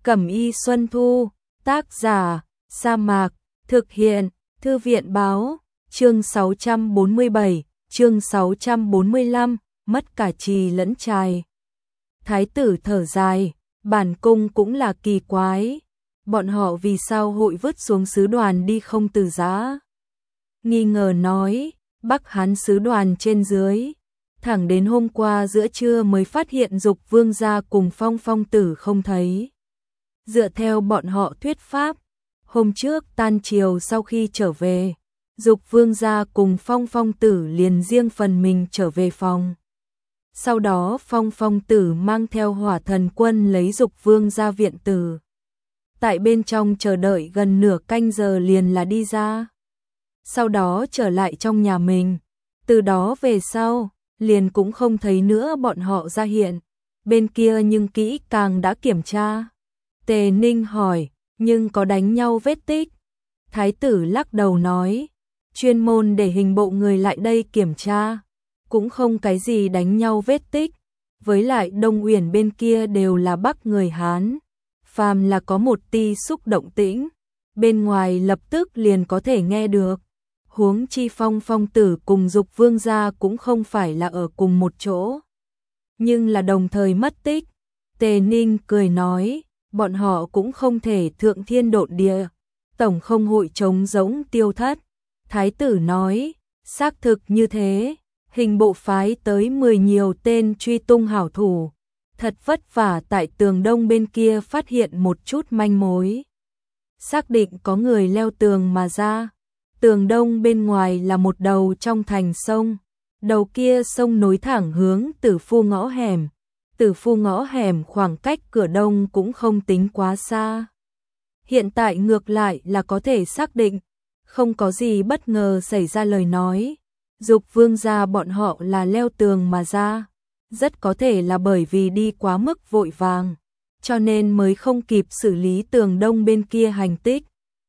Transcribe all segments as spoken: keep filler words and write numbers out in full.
Cẩm y Xuân Thu, tác giả, Sa Mạc, thực hiện, Thư viện báo, chương sáu trăm bốn mươi bảy, chương sáu trăm bốn mươi lăm, mất cả trì lẫn trài. Thái tử thở dài, bản cung cũng là kỳ quái, bọn họ vì sao hội vứt xuống sứ đoàn đi không từ giã. Nghi ngờ nói, Bắc Hán sứ đoàn trên dưới, thẳng đến hôm qua giữa trưa mới phát hiện Dục Vương gia cùng Phong Phong tử không thấy. Dựa theo bọn họ thuyết pháp, hôm trước tan chiều sau khi trở về, Dục Vương gia cùng Phong Phong tử liền riêng phần mình trở về phòng. Sau đó Phong Phong tử mang theo Hỏa Thần quân lấy Dục Vương gia viện tử. Tại bên trong chờ đợi gần nửa canh giờ liền là đi ra. Sau đó trở lại trong nhà mình. Từ đó về sau, liền cũng không thấy nữa bọn họ ra hiện. Bên kia nhưng kỹ càng đã kiểm tra. Tề Ninh hỏi, nhưng có đánh nhau vết tích? Thái tử lắc đầu nói, chuyên môn để hình bộ người lại đây kiểm tra. Cũng không cái gì đánh nhau vết tích. Với lại Đông Uyển bên kia đều là Bắc người Hán. Phàm là có một ti xúc động tĩnh, bên ngoài lập tức liền có thể nghe được. Huống chi Phong Phong tử cùng Dục Vương gia cũng không phải là ở cùng một chỗ, nhưng là đồng thời mất tích. Tề Ninh cười nói, bọn họ cũng không thể thượng thiên độn địa, tổng không hội trống rỗng tiêu thất. Thái tử nói, xác thực như thế, hình bộ phái tới mười nhiều tên truy tung hảo thủ. Thật vất vả tại tường đông bên kia phát hiện một chút manh mối. Xác định có người leo tường mà ra. Tường đông bên ngoài là một đầu trong thành sông. Đầu kia sông nối thẳng hướng Tử Phu ngõ hẻm. Tử Phu ngõ hẻm khoảng cách cửa đông cũng không tính quá xa. Hiện tại ngược lại là có thể xác định. Không có gì bất ngờ xảy ra lời nói. Dục Vương gia bọn họ là leo tường mà ra. Rất có thể là bởi vì đi quá mức vội vàng, cho nên mới không kịp xử lý tường đông bên kia hành tích.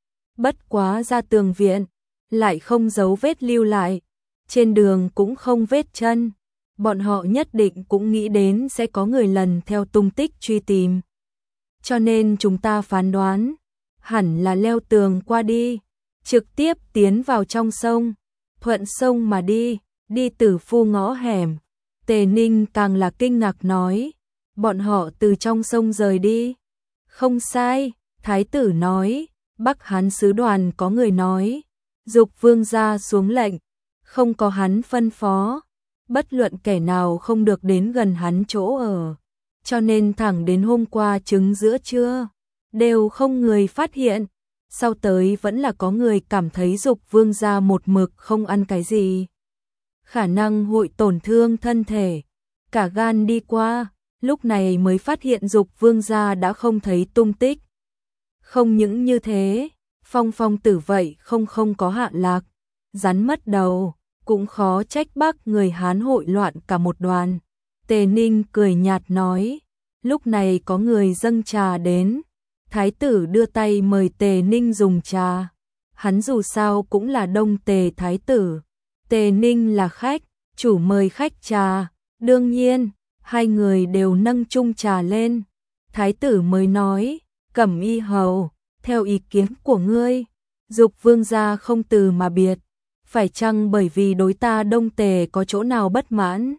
Bất quá ra tường viện, lại không dấu vết lưu lại, trên đường cũng không vết chân. Bọn họ nhất định cũng nghĩ đến sẽ có người lần theo tung tích truy tìm. Cho nên chúng ta phán đoán, hẳn là leo tường qua đi, trực tiếp tiến vào trong sông, thuận sông mà đi, đi Tử Phu ngõ hẻm. Tề Ninh càng là kinh ngạc nói, bọn họ từ trong sông rời đi. Không sai, Thái tử nói, Bắc Hán sứ đoàn có người nói, Dục Vương gia xuống lệnh, không có hắn phân phó, bất luận kẻ nào không được đến gần hắn chỗ ở. Cho nên thẳng đến hôm qua trứng giữa trưa, đều không người phát hiện. Sau tới vẫn là có người cảm thấy Dục Vương gia một mực không ăn cái gì. Khả năng hội tổn thương thân thể, cả gan đi qua, lúc này mới phát hiện Dục Vương gia đã không thấy tung tích. Không những như thế, Phong Phong tử vậy không không có hạ lạc, rắn mất đầu, cũng khó trách Bắc người Hán hội loạn cả một đoàn. Tề Ninh cười nhạt nói, lúc này có người dâng trà đến, Thái tử đưa tay mời Tề Ninh dùng trà. Hắn dù sao cũng là Đông Tề Thái tử. Tề Ninh là khách, chủ mời khách trà, đương nhiên, hai người đều nâng chung trà lên. Thái tử mới nói, Cẩm y hầu, theo ý kiến của ngươi, Dục Vương gia không từ mà biệt, phải chăng bởi vì đối ta Đông Tề có chỗ nào bất mãn?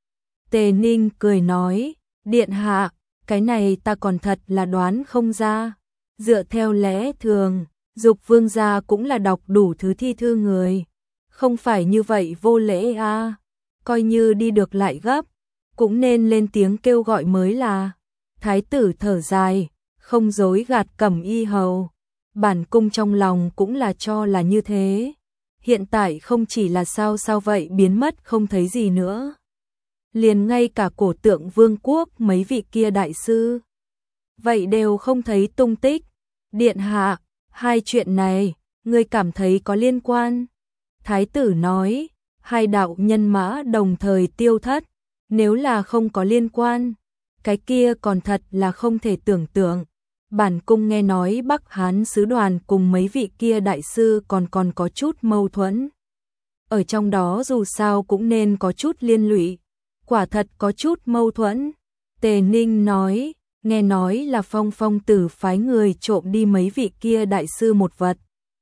Tề Ninh cười nói, điện hạ, cái này ta còn thật là đoán không ra. Dựa theo lẽ thường, Dục Vương gia cũng là đọc đủ thứ thi thư người. Không phải như vậy vô lễ à, coi như đi được lại gấp, cũng nên lên tiếng kêu gọi mới là. Thái tử thở dài, không dối gạt Cẩm y hầu, bản cung trong lòng cũng là cho là như thế. Hiện tại không chỉ là sao sao vậy biến mất không thấy gì nữa. Liền ngay cả cổ tượng vương quốc mấy vị kia đại sư, vậy đều không thấy tung tích. Điện hạ, hai chuyện này, ngươi cảm thấy có liên quan? Thái tử nói, hai đạo nhân mã đồng thời tiêu thất, nếu là không có liên quan, cái kia còn thật là không thể tưởng tượng. Bản cung nghe nói Bắc Hán sứ đoàn cùng mấy vị kia đại sư còn còn có chút mâu thuẫn. Ở trong đó dù sao cũng nên có chút liên lụy, quả thật có chút mâu thuẫn. Tề Ninh nói, nghe nói là Phong Phong tử phái người trộm đi mấy vị kia đại sư một vật,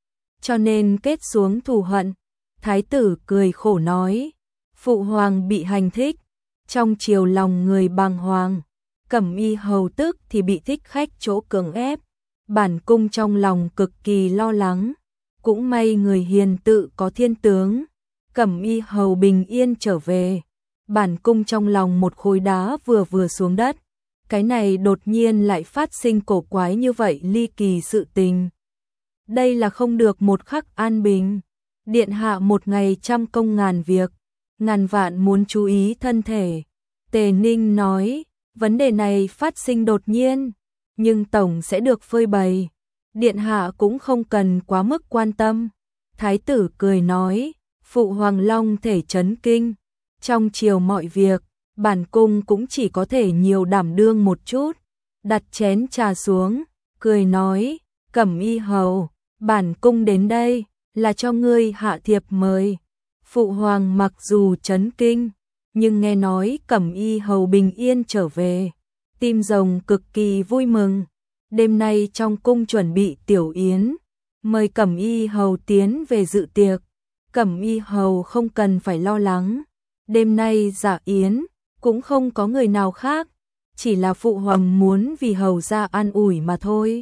cho nên kết xuống thù hận. Thái tử cười khổ nói, phụ hoàng bị hành thích, trong triều lòng người bàng hoàng, Cẩm Y hầu tức thì bị thích khách chỗ cưỡng ép, bản cung trong lòng cực kỳ lo lắng, cũng may người hiền tự có thiên tướng, Cẩm Y hầu bình yên trở về, bản cung trong lòng một khối đá vừa vừa xuống đất, cái này đột nhiên lại phát sinh cổ quái như vậy ly kỳ sự tình. Đây là không được một khắc an bình, điện hạ một ngày trăm công ngàn việc, ngàn vạn muốn chú ý thân thể. Tề Ninh nói, vấn đề này phát sinh đột nhiên, nhưng tổng sẽ được phơi bày, điện hạ cũng không cần quá mức quan tâm. Thái tử cười nói, phụ hoàng long thể chấn kinh, trong triều mọi việc, bản cung cũng chỉ có thể nhiều đảm đương một chút. Đặt chén trà xuống, cười nói, Cẩm Y hầu, bản cung đến đây là cho ngươi hạ thiệp mời. Phụ hoàng mặc dù chấn kinh, nhưng nghe nói Cẩm Y hầu bình yên trở về, tim rồng cực kỳ vui mừng. Đêm nay trong cung chuẩn bị tiểu yến, mời Cẩm Y hầu tiến về dự tiệc. Cẩm Y hầu không cần phải lo lắng, đêm nay dạ yến cũng không có người nào khác, chỉ là phụ hoàng muốn vì hầu gia an ủi mà thôi.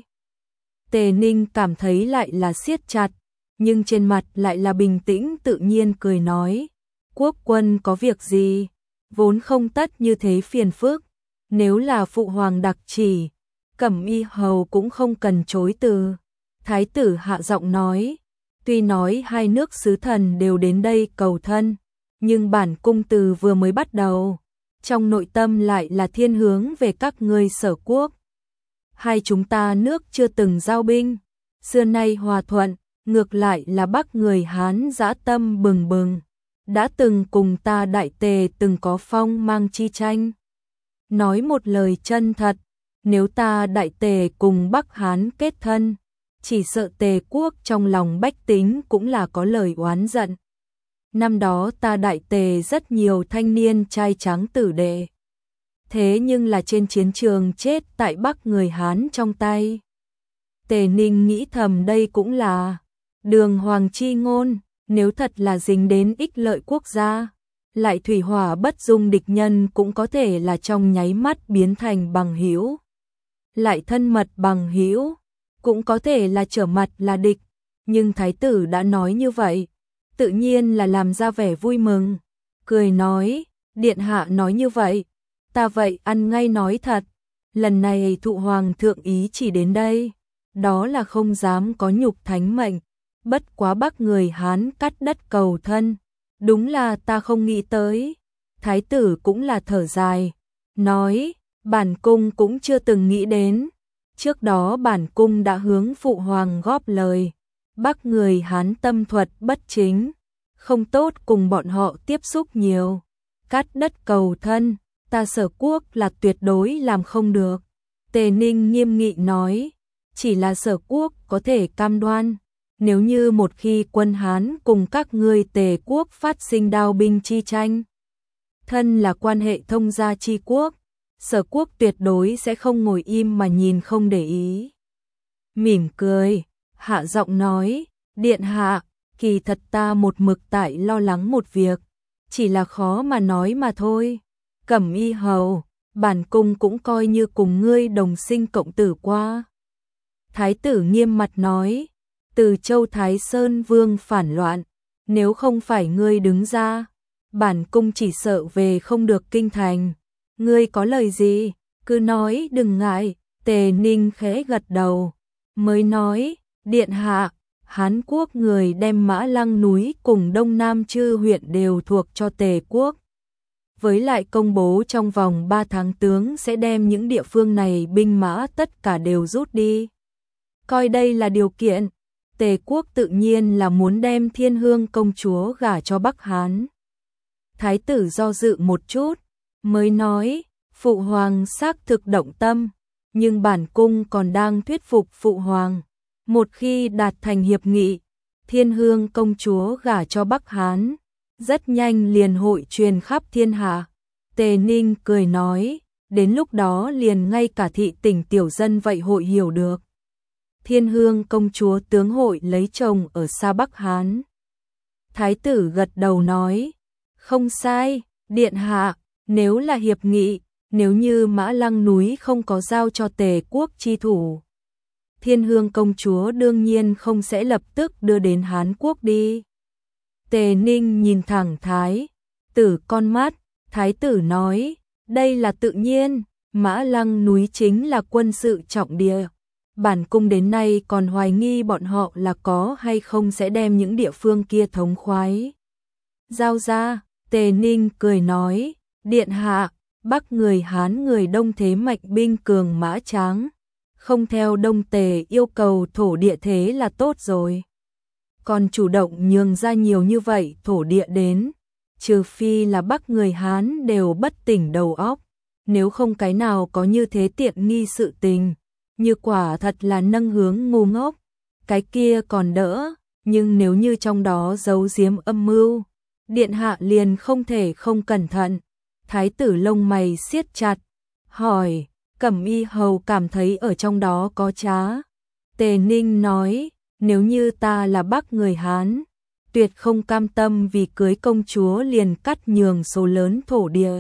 Tề Ninh cảm thấy lại là siết chặt, nhưng trên mặt lại là bình tĩnh tự nhiên cười nói, quốc quân có việc gì, vốn không tất như thế phiền phức, nếu là phụ hoàng đặc chỉ, Cẩm Y hầu cũng không cần chối từ. Thái tử hạ giọng nói, tuy nói hai nước sứ thần đều đến đây cầu thân, nhưng bản cung từ vừa mới bắt đầu, trong nội tâm lại là thiên hướng về các ngươi Sở quốc. Hai chúng ta nước chưa từng giao binh, xưa nay hòa thuận, ngược lại là Bắc người Hán dã tâm bừng bừng, đã từng cùng ta Đại Tề từng có phong mang chi tranh. Nói một lời chân thật, nếu ta Đại Tề cùng Bắc Hán kết thân, chỉ sợ Tề quốc trong lòng bách tính cũng là có lời oán giận. Năm đó ta Đại Tề rất nhiều thanh niên trai tráng tử đệ, thế nhưng là trên chiến trường chết tại Bắc người Hán trong tay. Tề Ninh nghĩ thầm đây cũng là đường hoàng chi ngôn, nếu thật là dính đến ích lợi quốc gia, lại thủy hỏa bất dung địch nhân cũng có thể là trong nháy mắt biến thành bằng hữu. Lại thân mật bằng hữu, cũng có thể là trở mặt là địch, nhưng thái tử đã nói như vậy, tự nhiên là làm ra vẻ vui mừng, cười nói, điện hạ nói như vậy, ta vậy ăn ngay nói thật, lần này thụ hoàng thượng ý chỉ đến đây, đó là không dám có nhục thánh mệnh, bất quá Bắc người Hán cắt đất cầu thân, đúng là ta không nghĩ tới. Thái tử cũng là thở dài, nói, bản cung cũng chưa từng nghĩ đến, trước đó bản cung đã hướng phụ hoàng góp lời, Bắc người Hán tâm thuật bất chính, không tốt cùng bọn họ tiếp xúc nhiều, cắt đất cầu thân, ta Sở quốc là tuyệt đối làm không được. Tề Ninh nghiêm nghị nói, chỉ là Sở quốc có thể cam đoan, nếu như một khi quân Hán cùng các ngươi Tề quốc phát sinh đao binh chi tranh, thân là quan hệ thông gia chi quốc, Sở quốc tuyệt đối sẽ không ngồi im mà nhìn không để ý. Mỉm cười, hạ giọng nói, điện hạ, kỳ thật ta một mực tại lo lắng một việc, chỉ là khó mà nói mà thôi. Cẩm Y hầu, bản cung cũng coi như cùng ngươi đồng sinh cộng tử qua. Thái tử nghiêm mặt nói, Từ Châu Thái Sơn Vương phản loạn, nếu không phải ngươi đứng ra, bản cung chỉ sợ về không được kinh thành. Ngươi có lời gì, cứ nói đừng ngại. Tề Ninh khẽ gật đầu, mới nói, điện hạ, Hán quốc người đem Mã Lăng núi cùng Đông Nam chư huyện đều thuộc cho Tề quốc. Với lại công bố trong vòng ba tháng tướng sẽ đem những địa phương này binh mã tất cả đều rút đi. Coi đây là điều kiện, Tề quốc tự nhiên là muốn đem Thiên Hương công chúa gả cho Bắc Hán. Thái tử do dự một chút, mới nói, phụ hoàng xác thực động tâm, nhưng bản cung còn đang thuyết phục phụ hoàng. Một khi đạt thành hiệp nghị, Thiên Hương công chúa gả cho Bắc Hán, rất nhanh liền hội truyền khắp thiên hạ. Tề Ninh cười nói, đến lúc đó liền ngay cả thị tỉnh tiểu dân vậy hội hiểu được. Thiên Hương công chúa tướng hội lấy chồng ở xa Bắc Hán. Thái tử gật đầu nói, không sai, điện hạ, nếu là hiệp nghị, nếu như Mã Lăng núi không có giao cho Tề quốc chi thủ, Thiên Hương công chúa đương nhiên không sẽ lập tức đưa đến Hán quốc đi. Tề Ninh nhìn thẳng Thái tử con mắt, Thái tử nói, đây là tự nhiên, Mã Lăng núi chính là quân sự trọng địa. Bản cung đến nay còn hoài nghi bọn họ là có hay không sẽ đem những địa phương kia thống khoái giao ra. Tề Ninh cười nói, điện hạ, Bắc người Hán người Đông thế mạnh binh cường mã tráng, không theo Đông Tề yêu cầu thổ địa thế là tốt rồi. Còn chủ động nhường ra nhiều như vậy thổ địa đến, trừ phi là Bắc người Hán đều bất tỉnh đầu óc, nếu không cái nào có như thế tiện nghi sự tình, như quả thật là nâng hướng ngu ngốc, cái kia còn đỡ, nhưng nếu như trong đó giấu giếm âm mưu, điện hạ liền không thể không cẩn thận. Thái tử lông mày siết chặt, hỏi, Cẩm Y hầu cảm thấy ở trong đó có trá. Tề Ninh nói, nếu như ta là Bắc người Hán, tuyệt không cam tâm vì cưới công chúa liền cắt nhường số lớn thổ địa.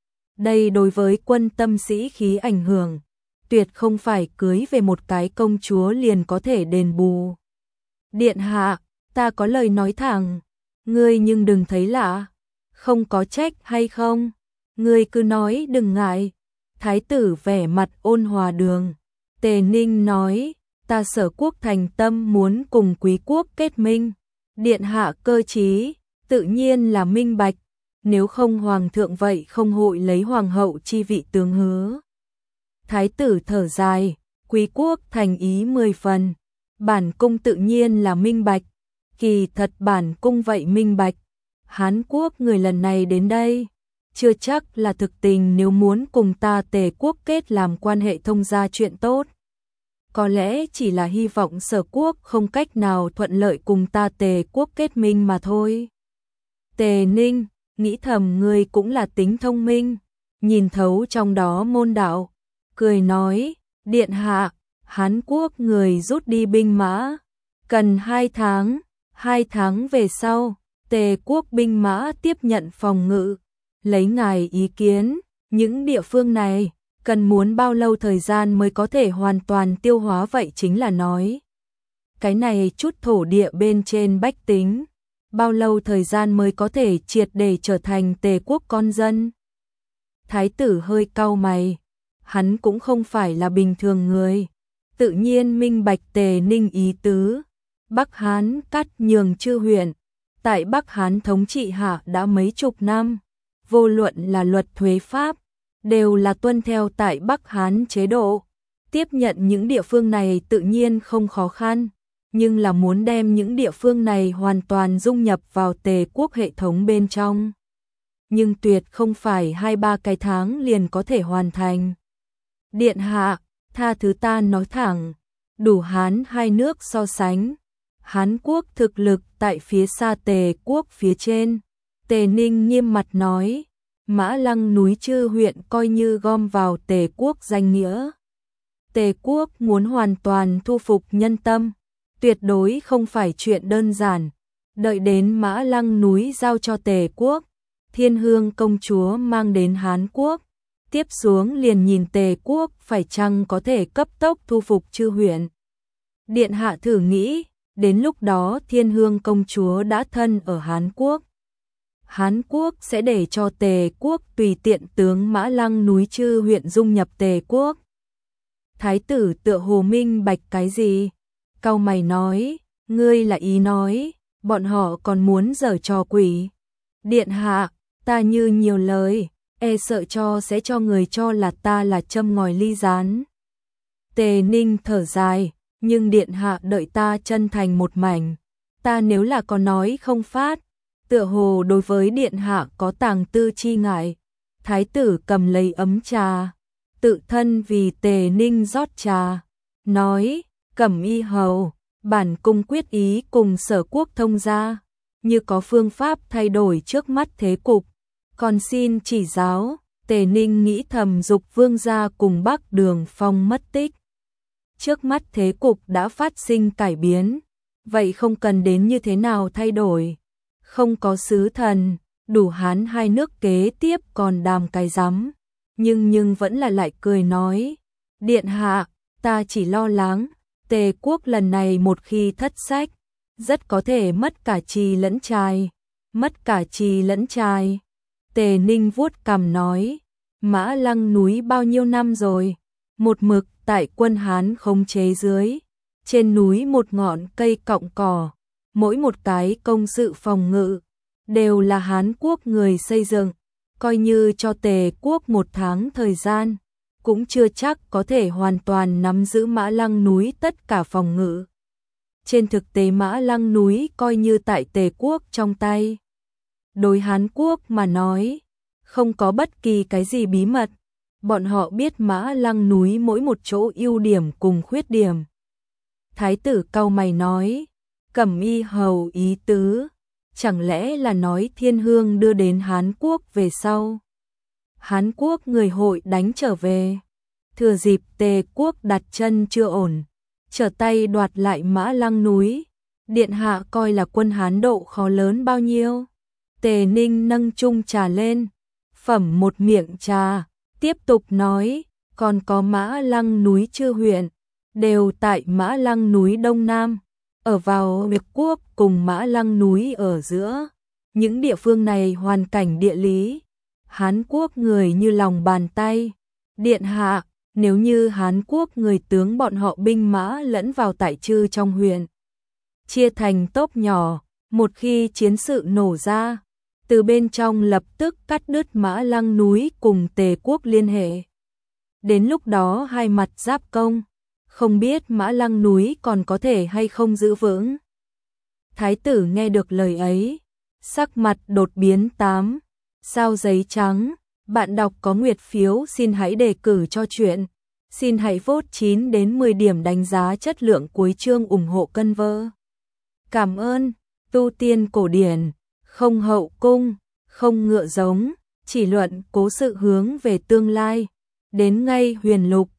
Đây đối với quân tâm sĩ khí ảnh hưởng, tuyệt không phải cưới về một cái công chúa liền có thể đền bù. Điện hạ, ta có lời nói thẳng, ngươi nhưng đừng thấy lạ, không có trách hay không, ngươi cứ nói đừng ngại. Thái tử vẻ mặt ôn hòa đường. Tề Ninh nói, ta Sở quốc thành tâm muốn cùng Quý quốc kết minh, điện hạ cơ trí, tự nhiên là minh bạch, nếu không hoàng thượng vậy không hội lấy hoàng hậu chi vị tướng hứa. Thái tử thở dài, Quý quốc thành ý mười phần, bản cung tự nhiên là minh bạch, kỳ thật bản cung vậy minh bạch, Hán quốc người lần này đến đây, chưa chắc là thực tình nếu muốn cùng ta Tề quốc kết làm quan hệ thông gia chuyện tốt. Có lẽ chỉ là hy vọng Sở quốc không cách nào thuận lợi cùng ta Tề quốc kết minh mà thôi. Tề Ninh, nghĩ thầm ngươi cũng là tính thông minh, nhìn thấu trong đó môn đạo, cười nói, điện hạ, Hán quốc người rút đi binh mã, cần hai tháng, hai tháng về sau, Tề quốc binh mã tiếp nhận phòng ngự. Lấy ngài ý kiến, những địa phương này, cần muốn bao lâu thời gian mới có thể hoàn toàn tiêu hóa vậy chính là nói. Cái này chút thổ địa bên trên bách tính, bao lâu thời gian mới có thể triệt để trở thành Tề quốc con dân. Thái tử hơi cau mày, hắn cũng không phải là bình thường người, tự nhiên minh bạch Tề Ninh ý tứ. Bắc Hán cắt nhường chư huyện, tại Bắc Hán thống trị hạ đã mấy chục năm. Vô luận là luật thuế pháp, đều là tuân theo tại Bắc Hán chế độ. Tiếp nhận những địa phương này tự nhiên không khó khăn, nhưng là muốn đem những địa phương này hoàn toàn dung nhập vào Tề quốc hệ thống bên trong. Nhưng tuyệt không phải hai ba cái tháng liền có thể hoàn thành. Điện hạ, tha thứ ta nói thẳng, đủ Hán hai nước so sánh. Hán quốc thực lực tại phía xa Tề quốc phía trên. Tề Ninh nghiêm mặt nói, Mã Lăng núi chư huyện coi như gom vào Tề quốc danh nghĩa. Tề quốc muốn hoàn toàn thu phục nhân tâm, tuyệt đối không phải chuyện đơn giản. Đợi đến Mã Lăng núi giao cho Tề quốc, Thiên Hương công chúa mang đến Hán quốc, tiếp xuống liền nhìn Tề quốc phải chăng có thể cấp tốc thu phục chư huyện. Điện hạ thử nghĩ, đến lúc đó Thiên Hương công chúa đã thân ở Hán quốc. Hán quốc sẽ để cho Tề quốc tùy tiện tướng Mã Lăng núi chư huyện dung nhập Tề quốc. Thái tử tựa hồ minh bạch cái gì? Cau mày nói, ngươi là ý nói, bọn họ còn muốn giở trò quỷ. Điện hạ, ta như nhiều lời, e sợ cho sẽ cho người cho là ta là châm ngòi ly gián. Tề Ninh thở dài, nhưng điện hạ đợi ta chân thành một mảnh, ta nếu là có nói không phát, tựa hồ đối với điện hạ có tàng tư chi ngại. Thái tử cầm lấy ấm trà, tự thân vì Tề Ninh rót trà, nói, Cẩm Y hầu, bản cung quyết ý cùng Sở quốc thông gia, như có phương pháp thay đổi trước mắt thế cục, còn xin chỉ giáo. Tề Ninh nghĩ thầm Dục Vương gia cùng Bắc Đường Phong mất tích. Trước mắt thế cục đã phát sinh cải biến, vậy không cần đến như thế nào thay đổi. Không có sứ thần, đủ Hán hai nước kế tiếp còn đàm cái rắm. Nhưng nhưng vẫn là lại cười nói, điện hạ, ta chỉ lo lắng, Tề quốc lần này một khi thất sách, rất có thể mất cả trì lẫn trai, mất cả trì lẫn trai. Tề Ninh vuốt cằm nói, Mã Lăng núi bao nhiêu năm rồi, một mực tại quân Hán khống chế dưới, trên núi một ngọn cây cọng cỏ, mỗi một cái công sự phòng ngự, đều là Hán quốc người xây dựng, coi như cho Tề quốc một tháng thời gian, cũng chưa chắc có thể hoàn toàn nắm giữ Mã Lăng núi tất cả phòng ngự. Trên thực tế Mã Lăng núi coi như tại Tề quốc trong tay. Đối Hán quốc mà nói, không có bất kỳ cái gì bí mật, bọn họ biết Mã Lăng núi mỗi một chỗ ưu điểm cùng khuyết điểm. Thái tử cau mày nói, Cẩm Y hầu ý tứ, chẳng lẽ là nói Thiên Hương đưa đến Hán quốc về sau. Hán quốc người hội đánh trở về, thừa dịp Tề quốc đặt chân chưa ổn, trở tay đoạt lại Mã Lăng núi, điện hạ coi là quân Hán độ khó lớn bao nhiêu. Tề Ninh nâng chung trà lên, phẩm một miệng trà, tiếp tục nói, còn có Mã Lăng núi Chư huyện, đều tại Mã Lăng núi Đông Nam, ở vào Việt quốc cùng Mã Lăng núi ở giữa. Những địa phương này hoàn cảnh địa lý, Hán quốc người như lòng bàn tay. Điện hạ, nếu như Hán quốc người tướng bọn họ binh mã lẫn vào tại Chư trong huyện, chia thành tốp nhỏ, một khi chiến sự nổ ra, từ bên trong lập tức cắt đứt Mã Lăng núi cùng Tề quốc liên hệ. Đến lúc đó hai mặt giáp công, không biết Mã Lăng núi còn có thể hay không giữ vững. Thái tử nghe được lời ấy, sắc mặt đột biến tám, sao giấy trắng, bạn đọc có nguyệt phiếu xin hãy đề cử cho chuyện. Xin hãy vote chín đến mười điểm đánh giá chất lượng cuối chương ủng hộ cân vơ. Cảm ơn, tu tiên cổ điển, không hậu cung, không ngựa giống, chỉ luận cố sự hướng về tương lai, đến ngay huyền lục.